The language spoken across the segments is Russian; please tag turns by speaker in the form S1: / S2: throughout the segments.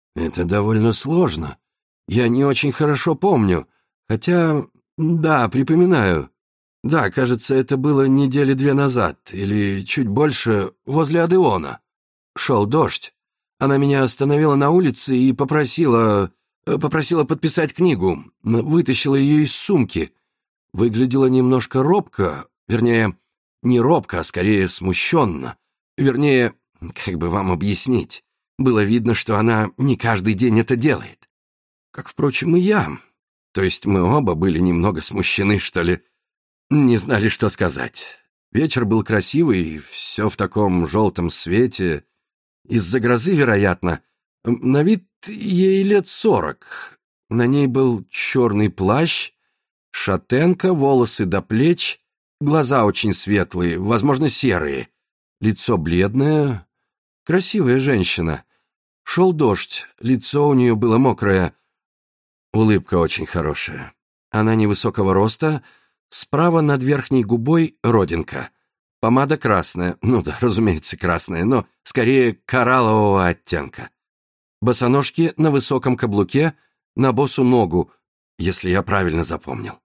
S1: Это довольно сложно. Я не очень хорошо помню. Хотя, да, припоминаю. Да, кажется, это было недели 2 назад, или чуть больше, возле Одеона. Шел дождь. Она меня остановила на улице и попросила подписать книгу. Вытащила ее из сумки. Выглядела немножко робко, вернее, не робко, а скорее смущенно. Вернее, как бы вам объяснить, было видно, что она не каждый день это делает. Как, впрочем, и я. То есть мы оба были немного смущены, что ли. Не знали, что сказать. Вечер был красивый, все в таком желтом свете. Из-за грозы, вероятно. На вид ей лет 40. На ней был черный плащ, шатенка, волосы до плеч, глаза очень светлые, возможно, серые, лицо бледное. Красивая женщина. Шел дождь, лицо у нее было мокрое. Улыбка очень хорошая. Она невысокого роста, справа над верхней губой родинка. Помада красная, ну да, разумеется, красная, но скорее кораллового оттенка. Босоножки на высоком каблуке, на босу ногу, если я правильно запомнил.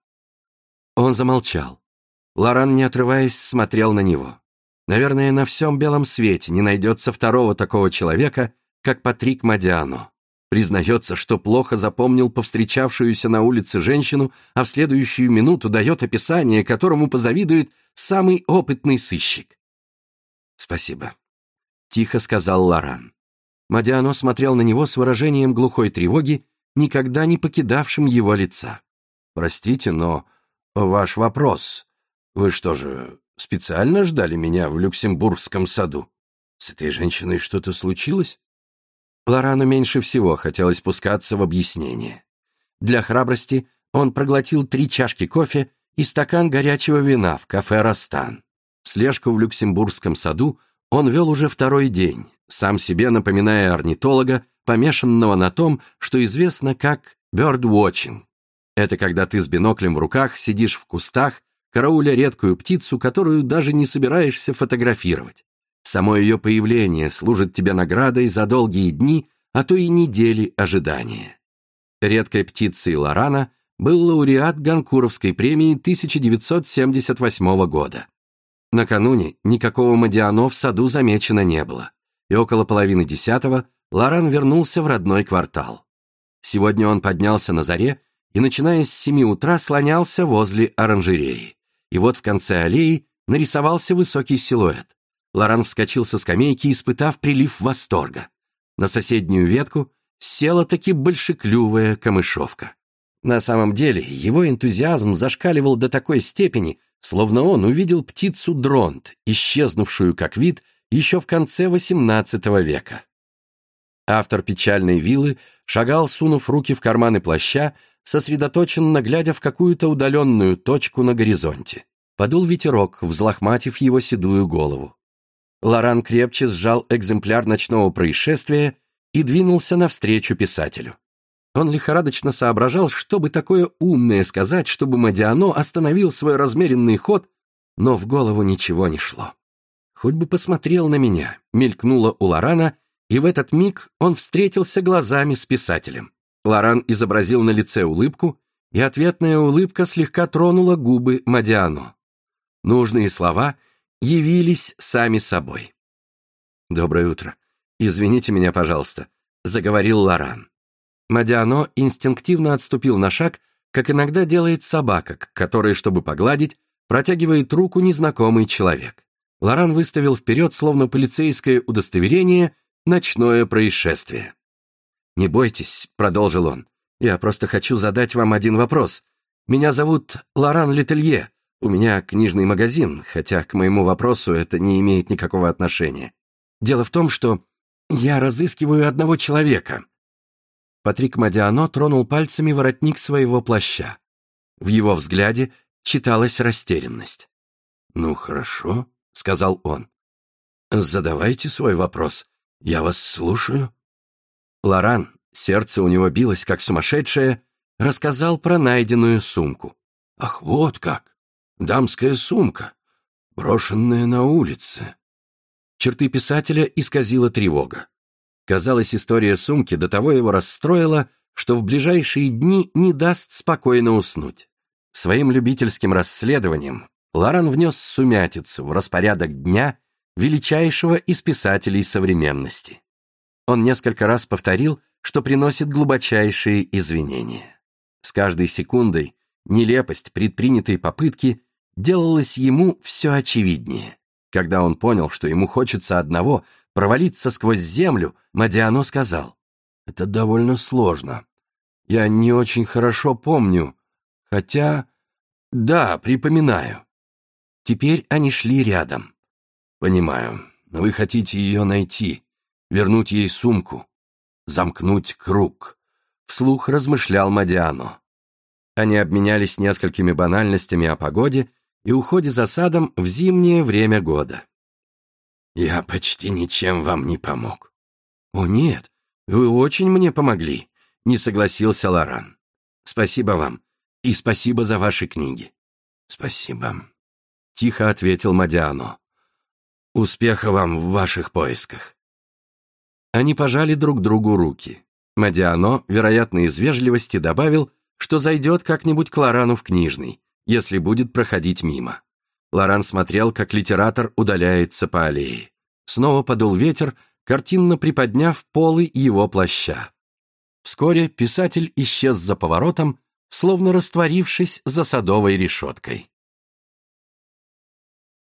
S1: Он замолчал. Лоран, не отрываясь, смотрел на него. Наверное, на всем белом свете не найдется второго такого человека, как Патрик Модиано. Признается, что плохо запомнил повстречавшуюся на улице женщину, а в следующую минуту дает описание, которому позавидует самый опытный сыщик. «Спасибо», — тихо сказал Лоран. Модиано смотрел на него с выражением глухой тревоги, никогда не покидавшим его лица. «Простите, но ваш вопрос. Вы что же, специально ждали меня в Люксембургском саду? С этой женщиной что-то случилось?» Лорану меньше всего хотелось пускаться в объяснение. Для храбрости он проглотил 3 чашки кофе и стакан горячего вина в кафе «Растан». Слежку в Люксембургском саду он вел уже 2-й день, сам себе напоминая орнитолога, помешанного на том, что известно как «birdwatching». Это когда ты с биноклем в руках сидишь в кустах, карауля редкую птицу, которую даже не собираешься фотографировать. Само ее появление служит тебе наградой за долгие дни, а то и недели ожидания. Редкой птицей Лорана был лауреат Гонкуровской премии 1978 года. Накануне никакого Модиано в саду замечено не было, и около 9:30 Лоран вернулся в родной квартал. Сегодня он поднялся на заре и, начиная с 7 утра, слонялся возле оранжереи. И вот в конце аллеи нарисовался высокий силуэт. Лоран вскочил со скамейки, испытав прилив восторга. На соседнюю ветку села-таки большеклювая камышовка. На самом деле его энтузиазм зашкаливал до такой степени, словно он увидел птицу дронт, исчезнувшую как вид еще в конце XVIII века. Автор «Печальной виллы» шагал, сунув руки в карманы плаща, сосредоточенно глядя в какую-то удаленную точку на горизонте. Подул ветерок, взлохматив его седую голову. Лоран крепче сжал экземпляр «Ночного происшествия» и двинулся навстречу писателю. Он лихорадочно соображал, что бы такое умное сказать, чтобы Модиано остановил свой размеренный ход, но в голову ничего не шло. «Хоть бы посмотрел на меня», — мелькнуло у Лорана, и в этот миг он встретился глазами с писателем. Лоран изобразил на лице улыбку, и ответная улыбка слегка тронула губы Модиано. Нужные слова явились сами собой. «Доброе утро. Извините меня, пожалуйста», — заговорил Лоран. Модиано инстинктивно отступил на шаг, как иногда делает собака, к которой, чтобы погладить, протягивает руку незнакомый человек. Лоран выставил вперед, словно полицейское удостоверение, ночное происшествие. «Не бойтесь», — продолжил он, — «я просто хочу задать вам один вопрос. Меня зовут Лоран Летелье. У меня книжный магазин, хотя к моему вопросу это не имеет никакого отношения. Дело в том, что я разыскиваю одного человека». Патрик Модиано тронул пальцами воротник своего плаща. В его взгляде читалась растерянность. «Ну, хорошо», — сказал он. «Задавайте свой вопрос. Я вас слушаю». Лоран, сердце у него билось как сумасшедшее, рассказал про найденную сумку. «Ах, вот как! Дамская сумка, брошенная на улице». Черты писателя исказила тревога. Казалось, история сумки до того его расстроила, что в ближайшие дни не даст спокойно уснуть. Своим любительским расследованием Лоран внес сумятицу в распорядок дня величайшего из писателей современности. Он несколько раз повторил, что приносит глубочайшие извинения. С каждой секундой нелепость предпринятой попытки делалась ему все очевиднее. Когда он понял, что ему хочется одного — провалиться сквозь землю, Модиано сказал: «Это довольно сложно. Я не очень хорошо помню, хотя... Да, припоминаю». Теперь они шли рядом. «Понимаю, но вы хотите ее найти, вернуть ей сумку, замкнуть круг», — вслух размышлял Модиано. Они обменялись несколькими банальностями о погоде и уходе за садом в зимнее время года. «Я почти ничем вам не помог». «О, нет, вы очень мне помогли», — не согласился Лоран. «Спасибо вам, и спасибо за ваши книги». «Спасибо», — тихо ответил Модиано. «Успеха вам в ваших поисках». Они пожали друг другу руки. Модиано, вероятно, из вежливости добавил, что зайдет как-нибудь к Лорану в книжный, если будет проходить мимо. Лоран смотрел, как литератор удаляется по аллее. Снова подул ветер, картинно приподняв полы его плаща. Вскоре писатель исчез за поворотом, словно растворившись за садовой решеткой.